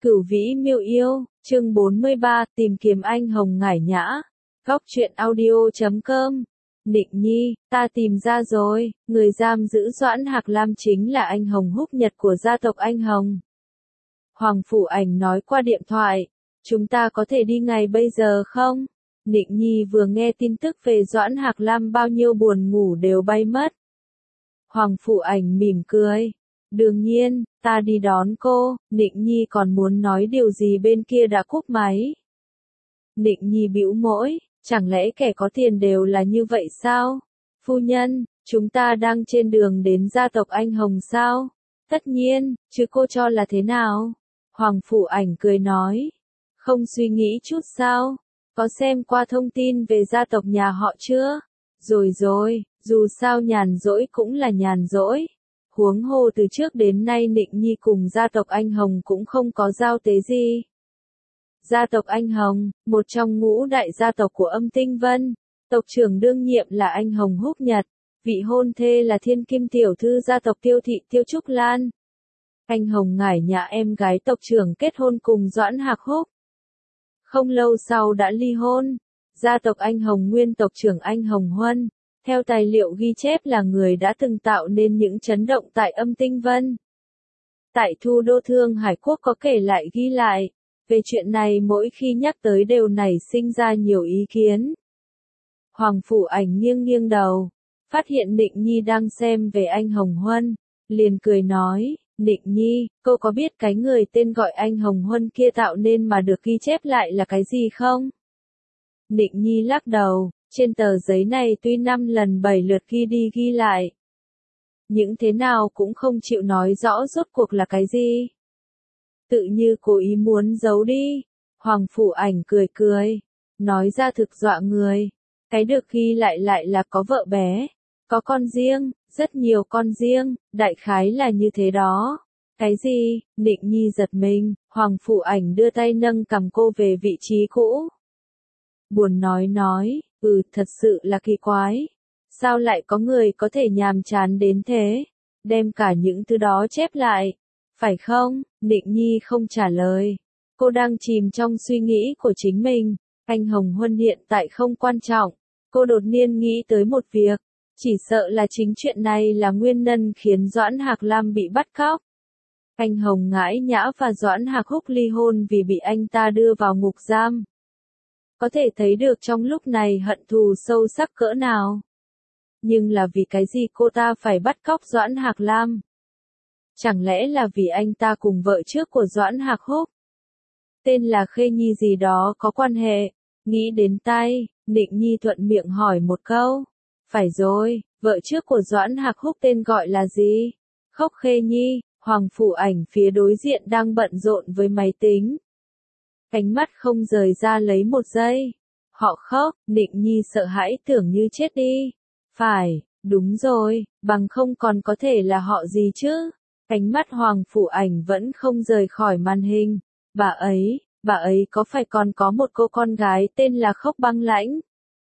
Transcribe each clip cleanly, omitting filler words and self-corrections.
Cửu Vĩ Miêu Yêu, chương 43, tìm kiếm anh hồng ngải nhã. Góc truyện audio.com. Nịnh Nhi, ta tìm ra rồi, người giam giữ Doãn Hạc Lam chính là anh Hồng Húc Nhật của gia tộc anh Hồng. Hoàng Phủ Ảnh nói qua điện thoại, chúng ta có thể đi ngay bây giờ không? Nịnh Nhi vừa nghe tin tức về Doãn Hạc Lam bao nhiêu buồn ngủ đều bay mất. Hoàng Phủ Ảnh mỉm cười. Đương nhiên, ta đi đón cô. Nịnh Nhi còn muốn nói điều gì bên kia đã cúp máy. Nịnh Nhi bĩu môi, chẳng lẽ kẻ có tiền đều là như vậy sao? Phu nhân, chúng ta đang trên đường đến gia tộc anh Hồng sao? Tất nhiên, chứ cô cho là thế nào? Hoàng Phủ Ảnh cười nói. Không suy nghĩ chút sao? Có xem qua thông tin về gia tộc nhà họ chưa? Rồi, dù sao nhàn rỗi cũng là nhàn rỗi. Huống hồ từ trước đến nay Nịnh Nhi cùng gia tộc anh Hồng cũng không có giao tế gì. Gia tộc anh Hồng, một trong ngũ đại gia tộc của Âm Tinh Vân, tộc trưởng đương nhiệm là anh Hồng Húc Nhật, vị hôn thê là thiên kim tiểu thư gia tộc Tiêu Thị Tiêu Trúc Lan. Anh Hồng ngải nhã em gái tộc trưởng kết hôn cùng Doãn Hạc Húc. Không lâu sau đã ly hôn, gia tộc anh Hồng nguyên tộc trưởng anh Hồng Huân. Theo tài liệu ghi chép là người đã từng tạo nên những chấn động tại Âm Tinh Vân. Tại Thu Đô Thương Hải Quốc có kể lại ghi lại, về chuyện này mỗi khi nhắc tới đều nảy sinh ra nhiều ý kiến. Hoàng Phủ Ảnh nghiêng đầu, phát hiện Nịnh Nhi đang xem về anh Hồng Huân, liền cười nói, Nịnh Nhi, cô có biết cái người tên gọi anh Hồng Huân kia tạo nên mà được ghi chép lại là cái gì không? Nịnh Nhi lắc đầu. Trên tờ giấy này tuy 5 lần 7 lượt ghi đi ghi lại, những thế nào cũng không chịu nói rõ rốt cuộc là cái gì. Tự như cố ý muốn giấu đi. Hoàng Phủ Ảnh cười, nói ra thực dọa người. Cái được ghi lại là có vợ bé, có con riêng, rất nhiều con riêng, đại khái là như thế đó. Cái gì? Nịnh Nhi giật mình, Hoàng Phủ Ảnh đưa tay nâng cằm cô về vị trí cũ. Buồn nói, thật sự là kỳ quái. Sao lại có người có thể nhàm chán đến thế, đem cả những thứ đó chép lại, phải không? Nịnh Nhi không trả lời. Cô đang chìm trong suy nghĩ của chính mình. Anh Hồng Huân hiện tại không quan trọng. Cô đột nhiên nghĩ tới một việc. Chỉ sợ là chính chuyện này là nguyên nhân khiến Doãn Hạc Lam bị bắt cóc. Anh Hồng ngải nhã và Doãn Hạc Húc ly hôn vì bị anh ta đưa vào ngục giam. Có thể thấy được trong lúc này hận thù sâu sắc cỡ nào. Nhưng là vì cái gì cô ta phải bắt cóc Doãn Hạc Lam? Chẳng lẽ là vì anh ta cùng vợ trước của Doãn Hạc Húc, tên là Khê Nhi gì đó có quan hệ? Nghĩ đến tay, Nịnh Nhi thuận miệng hỏi một câu. Phải rồi, vợ trước của Doãn Hạc Húc tên gọi là gì? Khốc Khê Nhi. Hoàng Phủ Ảnh phía đối diện đang bận rộn với máy tính. Ánh mắt không rời ra lấy một giây. Họ khóc, Nịnh Nhi sợ hãi tưởng như chết đi. Phải, đúng rồi, bằng không còn có thể là họ gì chứ? Ánh mắt Hoàng Phủ Ảnh vẫn không rời khỏi màn hình. Bà ấy có phải còn có một cô con gái tên là Khốc Băng Lãnh?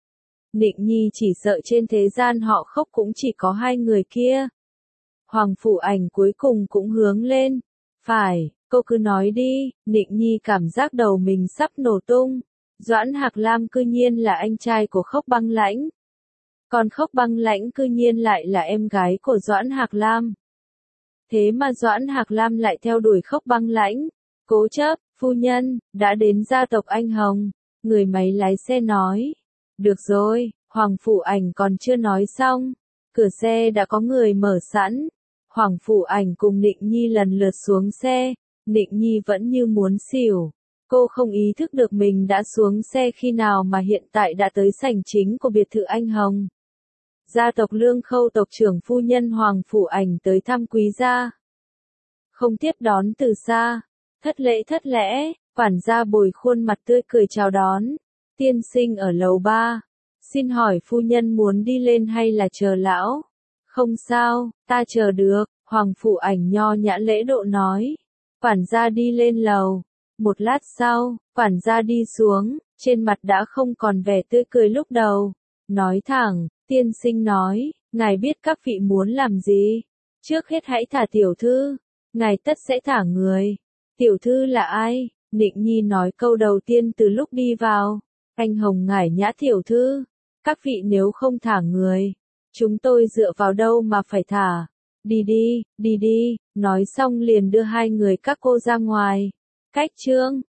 Nịnh Nhi chỉ sợ trên thế gian họ Khốc cũng chỉ có hai người kia. Hoàng Phủ Ảnh cuối cùng cũng hướng lên. Phải. Cô cứ nói đi. Nịnh Nhi cảm giác đầu mình sắp nổ tung. Doãn Hạc Lam cư nhiên là anh trai của Khốc Băng Lãnh. Còn Khốc Băng Lãnh cư nhiên lại là em gái của Doãn Hạc Lam. Thế mà Doãn Hạc Lam lại theo đuổi Khốc Băng Lãnh. Cố chấp, phu nhân, đã đến gia tộc anh Hồng. Người máy lái xe nói. Được rồi, Hoàng Phủ Ảnh còn chưa nói xong. Cửa xe đã có người mở sẵn. Hoàng Phủ Ảnh cùng Nịnh Nhi lần lượt xuống xe. Nịnh Nhi vẫn như muốn xỉu. Cô không ý thức được mình đã xuống xe khi nào mà hiện tại đã tới sảnh chính của biệt thự anh Hồng. Gia tộc Lương Khâu tộc trưởng phu nhân Hoàng Phủ Ảnh tới thăm quý gia. Không tiếp đón từ xa. Thất lễ, quản gia Bồi khuôn mặt tươi cười chào đón. Tiên sinh ở lầu 3. Xin hỏi phu nhân muốn đi lên hay là chờ lão? Không sao, ta chờ được. Hoàng Phủ Ảnh nho nhã lễ độ nói. Quản gia đi lên lầu. Một lát sau, quản gia đi xuống, trên mặt đã không còn vẻ tươi cười lúc đầu. Nói thẳng, tiên sinh nói, ngài biết các vị muốn làm gì? Trước hết hãy thả tiểu thư, ngài tất sẽ thả người. Tiểu thư là ai? Nịnh Nhi nói câu đầu tiên từ lúc đi vào. Anh Hồng Ngải Nhã tiểu thư. Các vị nếu không thả người, chúng tôi dựa vào đâu mà phải thả. Đi đi, nói xong liền đưa hai người các cô ra ngoài. Cách chương